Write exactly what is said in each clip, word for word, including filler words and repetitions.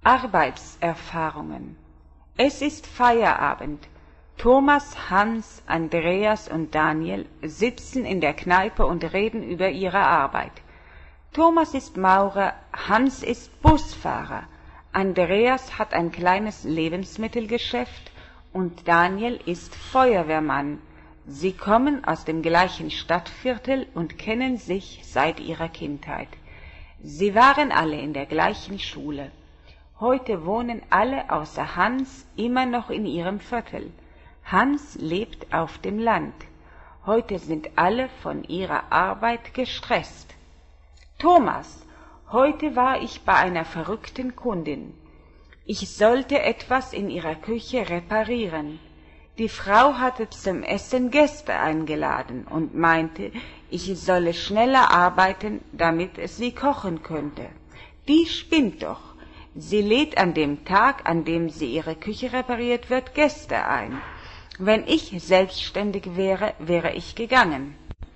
Arbeitserfahrungen. Es ist Feierabend. Thomas, Hans, Andreas und Daniel sitzen in der Kneipe und reden über ihre Arbeit. Thomas ist Maurer, Hans ist Busfahrer, Andreas hat ein kleines Lebensmittelgeschäft und Daniel ist Feuerwehrmann. Sie kommen aus dem gleichen Stadtviertel und kennen sich seit ihrer Kindheit. Sie waren alle in der gleichen Schule. Heute wohnen alle außer Hans immer noch in ihrem Viertel. Hans lebt auf dem Land. Heute sind alle von ihrer Arbeit gestresst. Thomas, heute war ich bei einer verrückten Kundin. Ich sollte etwas in ihrer Küche reparieren. Die Frau hatte zum Essen Gäste eingeladen und meinte, ich solle schneller arbeiten, damit sie kochen könnte. Die spinnt doch. Sie lädt an dem Tag, an dem sie ihre Küche repariert wird, Gäste ein. Wenn ich selbstständig wäre, wäre ich gegangen.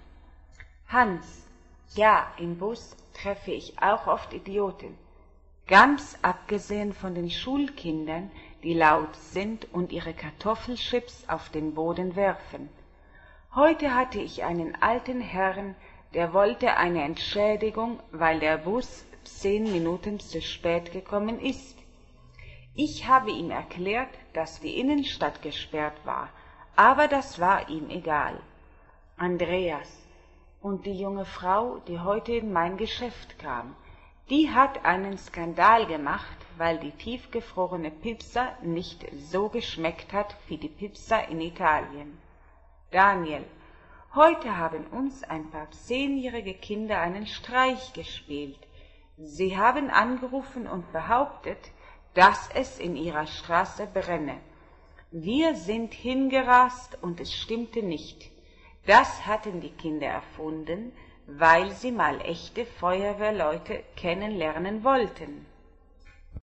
Hans, ja, im Bus treffe ich auch oft Idioten. Ganz abgesehen von den Schulkindern, die laut sind und ihre Kartoffelchips auf den Boden werfen. Heute hatte ich einen alten Herrn, der wollte eine Entschädigung, weil der Bus zehn Minuten zu spät gekommen ist. Ich habe ihm erklärt, dass die Innenstadt gesperrt war, aber das war ihm egal. Andreas, und die junge Frau, die heute in mein Geschäft kam, die hat einen Skandal gemacht, weil die tiefgefrorene Pizza nicht so geschmeckt hat wie die Pizza in Italien. Daniel, heute haben uns ein paar zehnjährige Kinder einen Streich gespielt. Sie haben angerufen und behauptet, dass es in ihrer Straße brenne. Wir sind hingerast und es stimmte nicht. Das hatten die Kinder erfunden, weil sie mal echte Feuerwehrleute kennenlernen wollten.